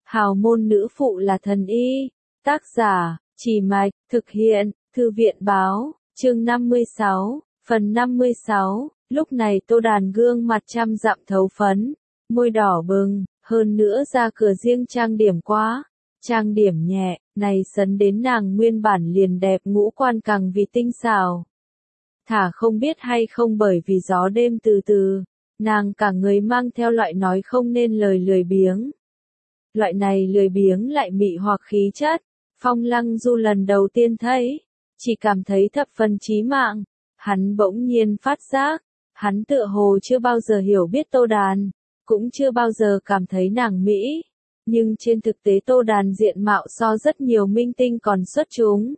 Hào môn nữ phụ là thần y. Tác giả, Chỉ Mạch, thực hiện, Thư viện báo, chương 56, phần 56. Lúc này Tô Đàn gương mặt trăm dặm thấu phấn, môi đỏ bừng, hơn nữa ra cửa riêng trang điểm quá. Trang điểm nhẹ, này sấn đến nàng nguyên bản liền đẹp ngũ quan càng vì tinh xảo. Thả không biết hay không bởi vì gió đêm từ từ, nàng cả người mang theo loại nói không nên lời lười biếng. Loại này lười biếng lại mị hoặc khí chất, Phong Lăng Du lần đầu tiên thấy, chỉ cảm thấy thập phần chí mạng. Hắn bỗng nhiên phát giác, hắn tựa hồ chưa bao giờ hiểu biết Tô Đàn, cũng chưa bao giờ cảm thấy nàng mỹ. Nhưng trên thực tế Tô Đàn diện mạo so rất nhiều minh tinh còn xuất chúng.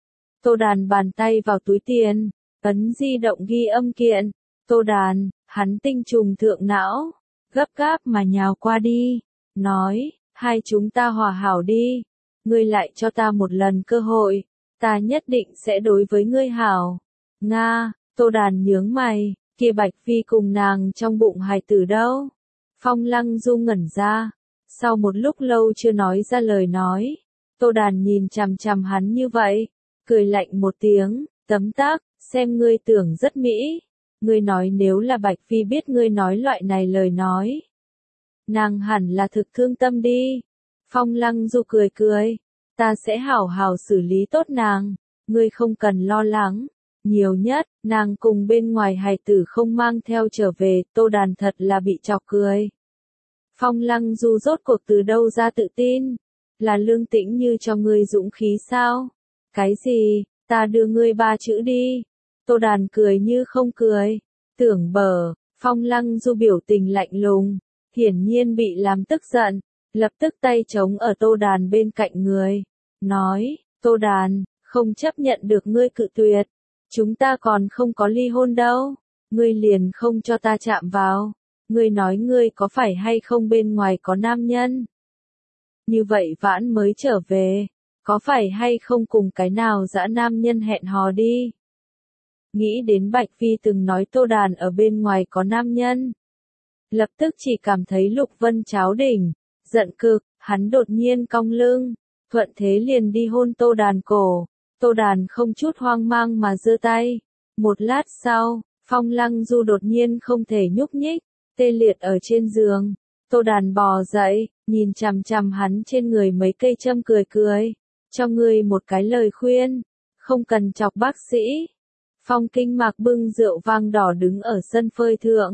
Tô Đàn bàn tay vào túi tiền, ấn di động ghi âm kiện. Tô Đàn, hắn tinh trùng thượng não, gấp gáp mà nhào qua đi, nói, hai chúng ta hòa hảo đi, ngươi lại cho ta một lần cơ hội, ta nhất định sẽ đối với ngươi hảo. Nga, Tô Đàn nhướng mày, kia Bạch Phi cùng nàng trong bụng hài tử đâu? Phong Lăng Du ngẩn ra, sau một lúc lâu chưa nói ra lời nói, Tô Đàn nhìn chằm chằm hắn như vậy, cười lạnh một tiếng, tấm tắc, xem ngươi tưởng rất mỹ. Ngươi nói nếu là Bạch Phi biết ngươi nói loại này lời nói, nàng hẳn là thực thương tâm đi. Phong Lăng Du cười cười, ta sẽ hảo hảo xử lý tốt nàng, ngươi không cần lo lắng. Nhiều nhất, nàng cùng bên ngoài hài tử không mang theo trở về, Tô Đàn thật là bị chọc cười. Phong Lăng Du rốt cuộc từ đâu ra tự tin? Là Lương Tĩnh Như cho ngươi dũng khí sao? Cái gì, ta đưa ngươi 3 chữ đi. Tô Đàn cười như không cười. Tưởng bờ, Phong Lăng Du biểu tình lạnh lùng, hiển nhiên bị làm tức giận, lập tức tay chống ở Tô Đàn bên cạnh người. Nói, Tô Đàn, không chấp nhận được ngươi cự tuyệt. Chúng ta còn không có ly hôn đâu. Ngươi liền không cho ta chạm vào. Ngươi nói ngươi có phải hay không bên ngoài có nam nhân? Như vậy vãn mới trở về. Có phải hay không cùng cái nào dã nam nhân hẹn hò đi? Nghĩ đến Bạch Phi từng nói Tô Đàn ở bên ngoài có nam nhân. Lập tức chỉ cảm thấy Lục Vân cháo đỉnh. Giận cực, hắn đột nhiên cong lưng. Thuận thế liền đi hôn Tô Đàn cổ. Tô Đàn không chút hoang mang mà giơ tay. Một lát sau, Phong Lăng Du đột nhiên không thể nhúc nhích, tê liệt ở trên giường. Tô Đàn bò dậy, nhìn chằm chằm hắn trên người mấy cây châm cười cười. Cho ngươi một cái lời khuyên, không cần chọc bác sĩ. Phong Kinh Mạc bưng rượu vang đỏ đứng ở sân phơi thượng.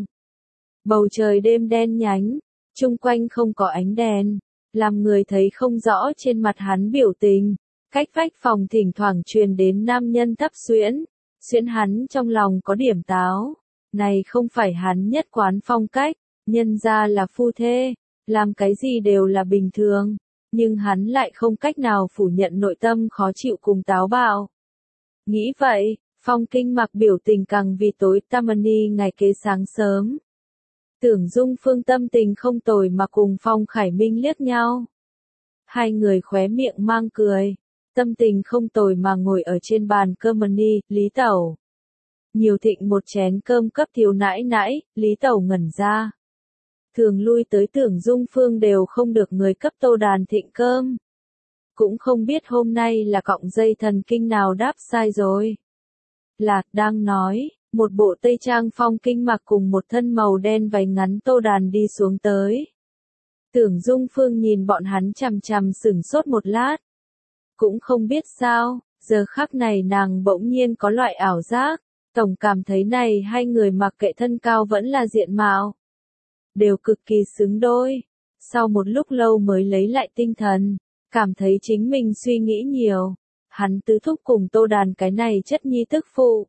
Bầu trời đêm đen nhánh, chung quanh không có ánh đèn, làm người thấy không rõ trên mặt hắn biểu tình. Cách vách phòng thỉnh thoảng truyền đến nam nhân thấp xuyễn, xuyễn hắn trong lòng có điểm táo. Này không phải hắn nhất quán phong cách, nhân ra là phu thê, làm cái gì đều là bình thường, nhưng hắn lại không cách nào phủ nhận nội tâm khó chịu cùng táo bạo. Nghĩ vậy, Phong Kinh Mạc biểu tình càng vì tối Tammany ngày kế sáng sớm. Tưởng Dung Phương tâm tình không tồi mà cùng Phong Khải Minh liếc nhau. Hai người khóe miệng mang cười, tâm tình không tồi mà ngồi ở trên bàn cơm mani, Lý Tẩu. Nhiều thịnh một chén cơm cấp thiếu nãi nãi, Lý Tẩu ngẩn ra. Thường lui tới Tưởng Dung Phương đều không được người cấp Tô Đàn thịnh cơm. Cũng không biết hôm nay là cọng dây thần kinh nào đáp sai rồi. Lạc đang nói, một bộ tây trang Phong Kinh Mạc cùng một thân màu đen váy ngắn Tô Đàn đi xuống tới. Tưởng Dung Phương nhìn bọn hắn chằm chằm sửng sốt một lát. Cũng không biết sao, giờ khắc này nàng bỗng nhiên có loại ảo giác, tổng cảm thấy này hai người mặc kệ thân cao vẫn là diện mạo, đều cực kỳ xứng đôi. Sau một lúc lâu mới lấy lại tinh thần, cảm thấy chính mình suy nghĩ nhiều, hắn tứ thúc cùng Tô Đàn cái này chất nhi tức phụ.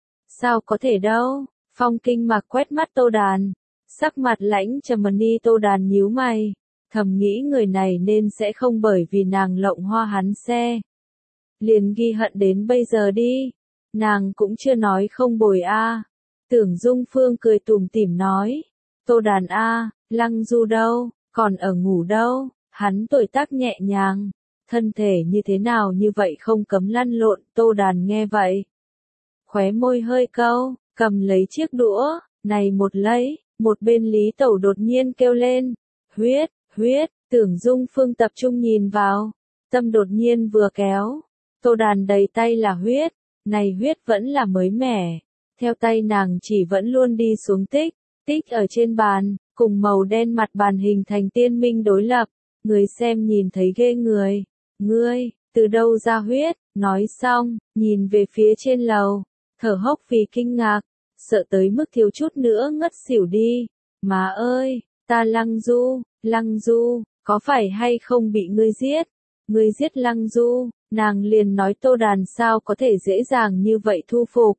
Sao có thể đâu, Phong Kinh Mạc quét mắt Tô Đàn, sắc mặt lãnh trầm ni. Tô Đàn nhíu mày, thầm nghĩ người này nên sẽ không bởi vì nàng lộng hoa hắn xe. Liền ghi hận đến bây giờ đi, nàng cũng chưa nói không bồi a. Tưởng Dung Phương cười tủm tỉm nói, Tô Đàn a, Lăng Du đâu, còn ở ngủ đâu, hắn tuổi tác nhẹ nhàng, thân thể như thế nào như vậy không cấm lăn lộn. Tô Đàn nghe vậy, khóe môi hơi cau, cầm lấy chiếc đũa, này một lấy, một bên Lý Tẩu đột nhiên kêu lên, huyết, huyết, Tưởng Dung Phương tập trung nhìn vào, tâm đột nhiên vừa kéo. Tô Đàn đầy tay là huyết, này huyết vẫn là mới mẻ. Theo tay nàng chỉ vẫn luôn đi xuống tích, tích ở trên bàn, cùng màu đen mặt bàn hình thành tiên minh đối lập. Người xem nhìn thấy ghê người. Ngươi, từ đâu ra huyết? Nói xong, nhìn về phía trên lầu, thở hốc vì kinh ngạc, sợ tới mức thiếu chút nữa ngất xỉu đi. Má ơi, ta Lăng Du, có phải hay không bị ngươi giết? Ngươi giết Lăng Du, nàng liền nói Tô Đàn sao có thể dễ dàng như vậy thu phục.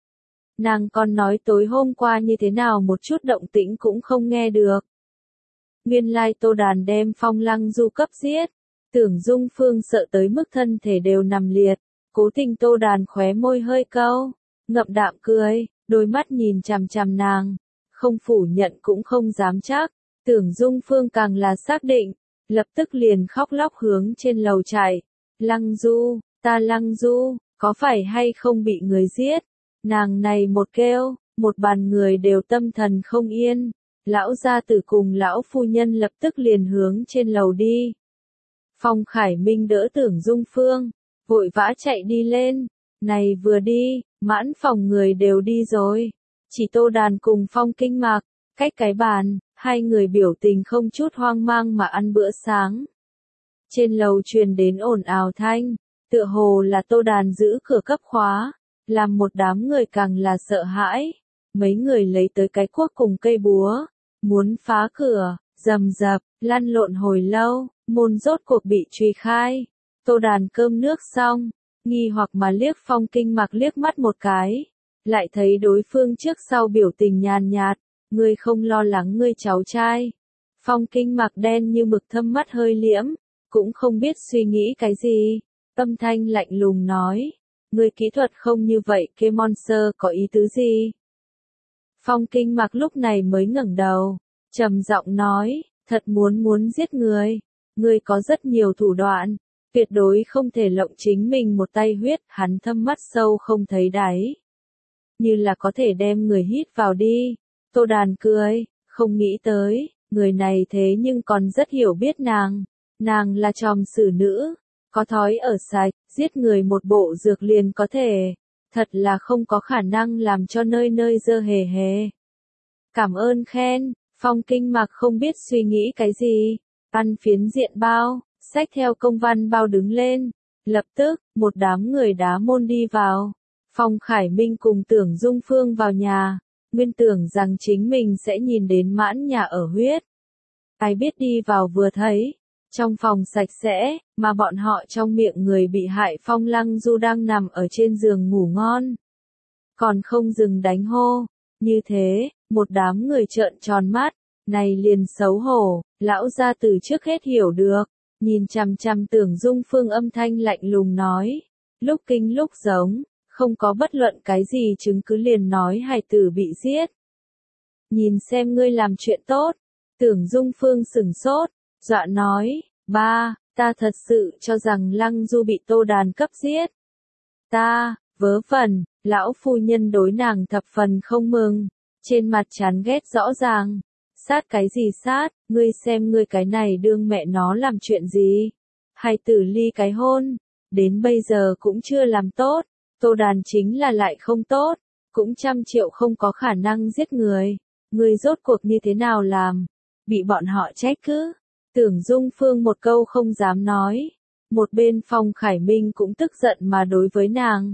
Nàng còn nói tối hôm qua như thế nào một chút động tĩnh cũng không nghe được. Nguyên lai Tô Đàn đem Phong Lăng Du cấp giết. Tưởng Dung Phương sợ tới mức thân thể đều nằm liệt. Cố tình Tô Đàn khóe môi hơi câu, ngậm đạm cười, đôi mắt nhìn chằm chằm nàng. Không phủ nhận cũng không dám chắc. Tưởng Dung Phương càng là xác định, lập tức liền khóc lóc hướng trên lầu chạy. Lăng Du, ta Lăng Du, có phải hay không bị người giết? Nàng này một kêu, một bàn người đều tâm thần không yên. Lão gia tử cùng lão phu nhân lập tức liền hướng trên lầu đi. Phong Khải Minh đỡ Tưởng Dung Phương, vội vã chạy đi lên. Này vừa đi, mãn phòng người đều đi rồi. Chỉ Tô Đàn cùng Phong Kinh Mạc, cách cái bàn, hai người biểu tình không chút hoang mang mà ăn bữa sáng. Trên lầu truyền đến ồn ào thanh, tựa hồ là Tô Đàn giữ cửa cấp khóa, làm một đám người càng là sợ hãi. Mấy người lấy tới cái cuốc cùng cây búa, muốn phá cửa, rầm rập, lăn lộn hồi lâu, môn rốt cuộc bị truy khai. Tô Đàn cơm nước xong, nghi hoặc mà liếc Phong Kinh Mạc liếc mắt một cái, lại thấy đối phương trước sau biểu tình nhàn nhạt, ngươi không lo lắng ngươi cháu trai. Phong Kinh Mạc đen như mực thâm mắt hơi liễm, cũng không biết suy nghĩ cái gì, âm thanh lạnh lùng nói, ngươi kỹ thuật không như vậy kê monster có ý tứ gì? Phong Kinh Mạc lúc này mới ngẩng đầu, trầm giọng nói, thật muốn giết người, ngươi có rất nhiều thủ đoạn, tuyệt đối không thể lộng chính mình một tay huyết, hắn thâm mắt sâu không thấy đáy. Như là có thể đem người hít vào đi. Tô Đàn cười, không nghĩ tới, người này thế nhưng còn rất hiểu biết nàng. Nàng là tròm xử nữ, có thói ở sạch, giết người một bộ dược liền có thể. Thật là không có khả năng làm cho nơi nơi dơ hề hề. Cảm ơn khen, Phong Kinh Mạc không biết suy nghĩ cái gì. Ăn phiến diện bao, xách theo công văn bao đứng lên. Lập tức, một đám người đá môn đi vào. Phong Khải Minh cùng Tưởng Dung Phương vào nhà. Nguyên tưởng rằng chính mình sẽ nhìn đến mãn nhà ở huyết. Ai biết đi vào vừa thấy. Trong phòng sạch sẽ, mà bọn họ trong miệng người bị hại Phong Lăng Du đang nằm ở trên giường ngủ ngon. Còn không dừng đánh hô. Như thế, một đám người trợn tròn mắt. Này liền xấu hổ, lão gia từ trước hết hiểu được. Nhìn chằm chằm Tưởng Dung Phương âm thanh lạnh lùng nói. Lúc kinh lúc giống, không có bất luận cái gì chứng cứ liền nói hài tử bị giết. Nhìn xem ngươi làm chuyện tốt. Tưởng Dung Phương sửng sốt, dọa nói, ba, ta thật sự cho rằng Lăng Du bị Tô Đàn cấp giết. Ta, vớ vẩn, lão phu nhân đối nàng thập phần không mừng, trên mặt chán ghét rõ ràng. Sát cái gì sát, ngươi xem ngươi cái này đương mẹ nó làm chuyện gì. Hài tử ly cái hôn, đến bây giờ cũng chưa làm tốt, Tô Đàn chính là lại không tốt, cũng 100 triệu không có khả năng giết người. Ngươi rốt cuộc như thế nào làm? Bị bọn họ trách cứ. Tưởng Dung Phương một câu không dám nói. Một bên Phong Khải Minh cũng tức giận mà đối với nàng.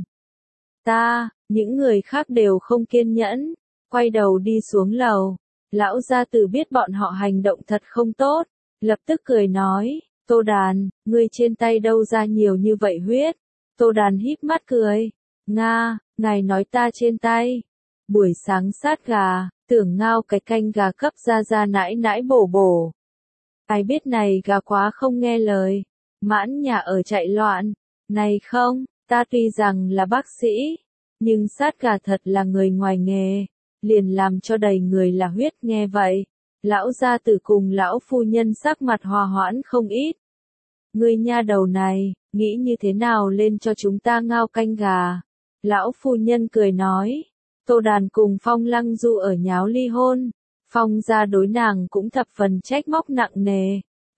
Những người khác đều không kiên nhẫn, quay đầu đi xuống lầu. Lão gia tử biết bọn họ hành động thật không tốt, lập tức cười nói, Tô Đàn, ngươi trên tay đâu ra nhiều như vậy huyết. Tô Đàn híp mắt cười, Nga, ngài nói ta trên tay. Buổi sáng sát gà, tưởng ngao cái canh gà cấp ra nãi nãi bổ bổ. Ai biết này gà quá không nghe lời, mãn nhà ở chạy loạn. Này không, ta tuy rằng là bác sĩ, nhưng sát gà thật là người ngoài nghề, liền làm cho đầy người là huyết. Nghe vậy, lão gia tử cùng lão phu nhân sắc mặt hòa hoãn không ít. Ngươi nha đầu này, nghĩ như thế nào lên cho chúng ta ngao canh gà? Lão phu nhân cười nói, Tô Đàn cùng Phong Lăng Du ở nháo ly hôn, Phong gia đối nàng cũng thập phần trách móc nặng nề,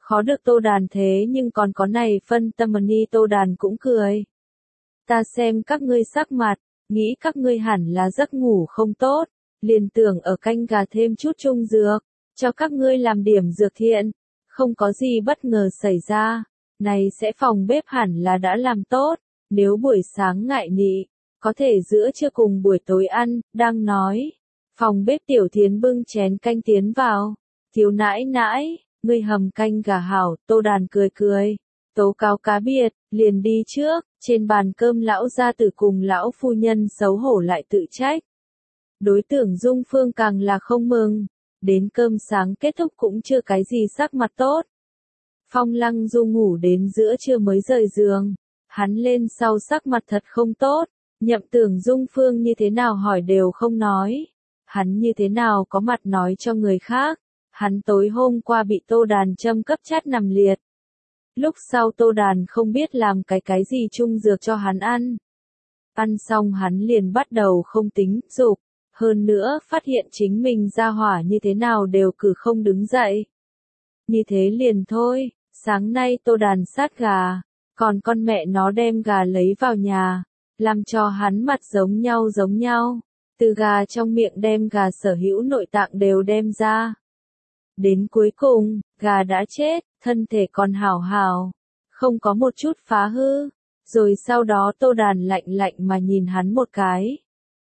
Khó được Tô Đàn thế nhưng còn có này phân tâm ni Tô Đàn cũng cười. Ta xem các ngươi sắc mặt, nghĩ các ngươi hẳn là giấc ngủ không tốt, liền tưởng ở canh gà thêm chút trung dược, cho các ngươi làm điểm dược thiện, không có gì bất ngờ xảy ra, này sẽ phòng bếp hẳn là đã làm tốt, nếu buổi sáng ngại nị, có thể giữa trưa cùng buổi tối ăn, đang nói. Phòng bếp Tiểu Thiến bưng chén canh tiến vào, thiếu nãi nãi, ngươi hầm canh gà hảo, Tô Đàn cười cười, tố cáo cá biệt, liền đi trước, trên bàn cơm lão gia tử cùng lão phu nhân xấu hổ lại tự trách. Đối tượng Dung Phương càng là không mừng, đến cơm sáng kết thúc cũng chưa cái gì sắc mặt tốt. Phong Lăng Du ngủ đến giữa trưa mới rời giường, hắn lên sau sắc mặt thật không tốt, Nhậm Tưởng Dung Phương như thế nào hỏi đều không nói, hắn như thế nào có mặt nói cho người khác, hắn tối hôm qua bị Tô Đàn châm cấp chát nằm liệt. Lúc sau Tô Đàn không biết làm cái gì trung dược cho hắn ăn. Ăn xong hắn liền bắt đầu không tính dục, hơn nữa phát hiện chính mình ra hỏa như thế nào đều cử không đứng dậy. Như thế liền thôi, sáng nay Tô Đàn sát gà, còn con mẹ nó đem gà lấy vào nhà, làm cho hắn mặt giống nhau, từ gà trong miệng đem gà sở hữu nội tạng đều đem ra. Đến cuối cùng, gà đã chết, thân thể còn hảo hảo, không có một chút phá hư, rồi sau đó Tô Đàn lạnh mà nhìn hắn một cái.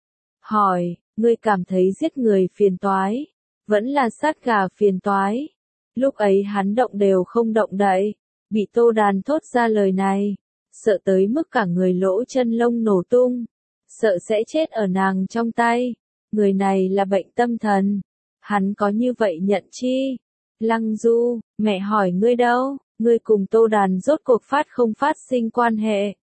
Hỏi, ngươi cảm thấy giết người phiền toái, vẫn là sát gà phiền toái. Lúc ấy hắn động đều không động đậy, bị Tô Đàn thốt ra lời này, sợ tới mức cả người lỗ chân lông nổ tung, sợ sẽ chết ở nàng trong tay. Người này là bệnh tâm thần, hắn có như vậy nhận chi? Lăng Du, mẹ hỏi ngươi đâu, ngươi cùng Tô Đàn rốt cuộc phát không phát sinh quan hệ?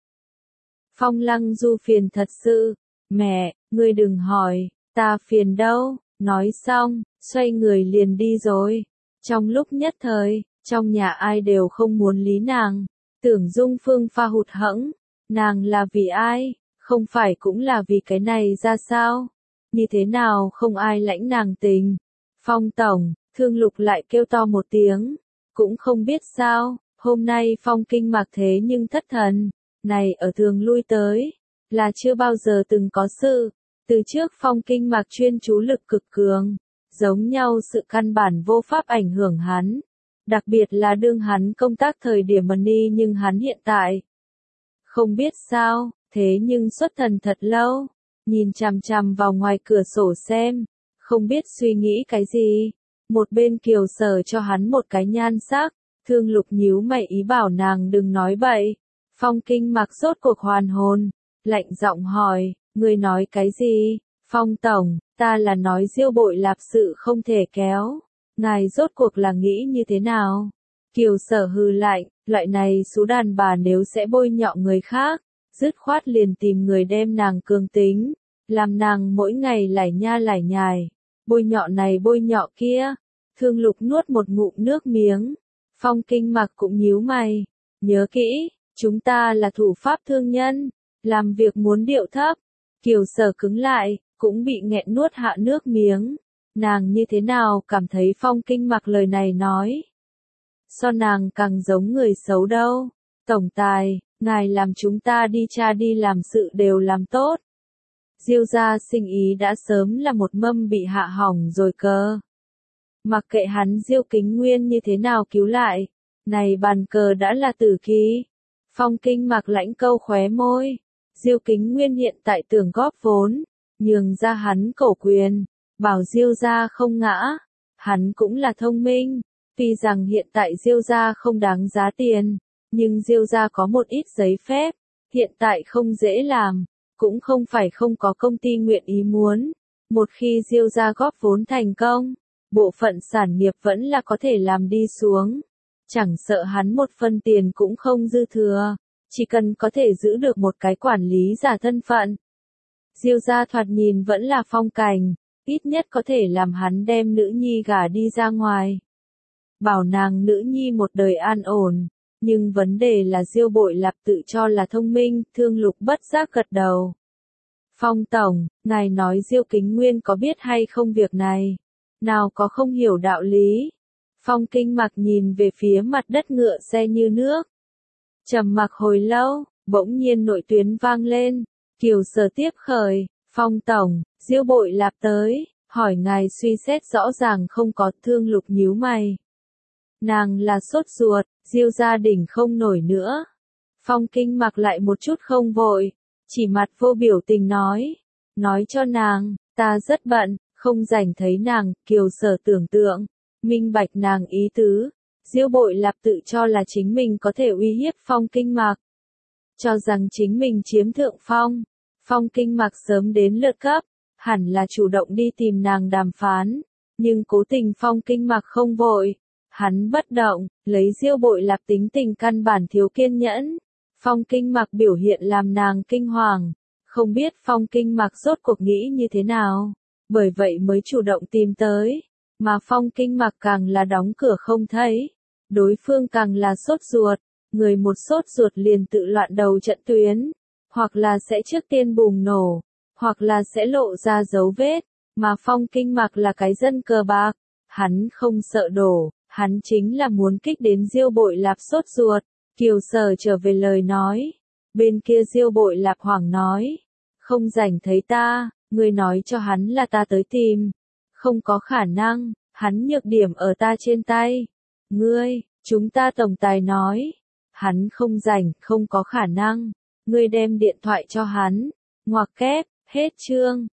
Phong Lăng Du phiền thật sự, mẹ, ngươi đừng hỏi, ta phiền đâu, nói xong, xoay người liền đi rồi. Trong lúc nhất thời, trong nhà ai đều không muốn lý nàng, Tưởng Dung Phương pha hụt hẫng, nàng là vì ai, không phải cũng là vì cái này ra sao? Như thế nào không ai lãnh nàng tình? Phong tổng, Thương Lục lại kêu to một tiếng, cũng không biết sao, hôm nay Phong Kinh Mạc thế nhưng thất thần, này ở thường lui tới, là chưa bao giờ từng có sự, từ trước Phong Kinh Mạc chuyên chú lực cực cường, giống nhau sự căn bản vô pháp ảnh hưởng hắn, đặc biệt là đương hắn công tác thời điểm money nhưng hắn hiện tại, không biết sao, thế nhưng xuất thần thật lâu, nhìn chằm chằm vào ngoài cửa sổ xem, không biết suy nghĩ cái gì. Một bên Kiều Sở cho hắn một cái nhan sắc, Thương Lục nhíu mày ý bảo nàng đừng nói bậy. Phong Kinh Mạc rốt cuộc hoàn hồn, lạnh giọng hỏi, ngươi nói cái gì? Phong tổng, ta là nói Diêu Bội Lạp sự không thể kéo, ngài rốt cuộc là nghĩ như thế nào? Kiều Sở hừ lạnh, loại này số đàn bà nếu sẽ bôi nhọ người khác, dứt khoát liền tìm người đem nàng cường tính, làm nàng mỗi ngày lải nha lải nhải, bôi nhọ này bôi nhọ kia. Thương Lục nuốt một ngụm nước miếng, Phong Kinh Mạc cũng nhíu mày, nhớ kỹ, chúng ta là thủ pháp thương nhân, làm việc muốn điệu thấp. Kiều Sở cứng lại, cũng bị nghẹn nuốt hạ nước miếng, nàng như thế nào cảm thấy Phong Kinh Mạc lời này nói. So nàng càng giống người xấu đâu, tổng tài, ngài làm chúng ta đi cha đi làm sự đều làm tốt. Diêu gia sinh ý đã sớm là một mâm bị hạ hỏng rồi cơ. Mặc kệ hắn Diêu Kính Nguyên như thế nào cứu lại, này bàn cờ đã là tử khí. Phong Kinh Mạc lãnh câu khóe môi, Diêu Kính Nguyên hiện tại tưởng góp vốn, nhường ra hắn cổ quyền, bảo Diêu gia không ngã, hắn cũng là thông minh, tuy rằng hiện tại Diêu gia không đáng giá tiền, nhưng Diêu gia có một ít giấy phép, hiện tại không dễ làm, cũng không phải không có công ty nguyện ý muốn, một khi Diêu gia góp vốn thành công, bộ phận sản nghiệp vẫn là có thể làm đi xuống. Chẳng sợ hắn một phân tiền cũng không dư thừa, chỉ cần có thể giữ được một cái quản lý giả thân phận. Diêu gia thoạt nhìn vẫn là phong cảnh, ít nhất có thể làm hắn đem nữ nhi gả đi ra ngoài. Bảo nàng nữ nhi một đời an ổn, nhưng vấn đề là Diêu Bội Lạp tự cho là thông minh, Thương Lục bất giác gật đầu. Phong tổng, ngài nói Diêu Kính Nguyên có biết hay không việc này? Nào có không hiểu đạo lý. Phong Kinh Mặc nhìn về phía mặt đất ngựa xe như nước. Trầm mặc hồi lâu, bỗng nhiên nội tuyến vang lên. Kiều Sở tiếp khởi, Phong tổng, Diêu Bội Lạp tới, hỏi ngài suy xét rõ ràng không có. Thương Lục nhíu mày. Nàng là sốt ruột, Diêu gia đình không nổi nữa. Phong Kinh Mặc lại một chút không vội, chỉ mặt vô biểu tình nói cho nàng, ta rất bận, không rảnh thấy nàng. Kiều Sở tưởng tượng, minh bạch nàng ý tứ. Diêu Bội Lạp tự cho là chính mình có thể uy hiếp Phong Kinh Mặc, cho rằng chính mình chiếm thượng phong. Phong Kinh Mặc sớm đến lượt cấp, hẳn là chủ động đi tìm nàng đàm phán, nhưng cố tình Phong Kinh Mặc không vội, hắn bất động, lấy Diêu Bội Lạp tính tình căn bản thiếu kiên nhẫn. Phong Kinh Mặc biểu hiện làm nàng kinh hoàng, không biết Phong Kinh Mặc rốt cuộc nghĩ như thế nào, bởi vậy mới chủ động tìm tới, mà Phong Kinh Mặc càng là đóng cửa không thấy, đối phương càng là sốt ruột, người một sốt ruột liền tự loạn đầu trận tuyến, hoặc là sẽ trước tiên bùng nổ, hoặc là sẽ lộ ra dấu vết, mà Phong Kinh Mặc là cái dân cờ bạc, hắn không sợ đổ, hắn chính là muốn kích đến Diêu Bội Lạp sốt ruột. Kiều Sở trở về lời nói, bên kia Diêu Bội Lạp hoảng nói, không rảnh thấy ta, ngươi nói cho hắn là ta tới tìm, không có khả năng, hắn nhược điểm ở ta trên tay, chúng ta tổng tài nói, hắn không rảnh, không có khả năng, ngươi đem điện thoại cho hắn, ngoặc kép, hết chương.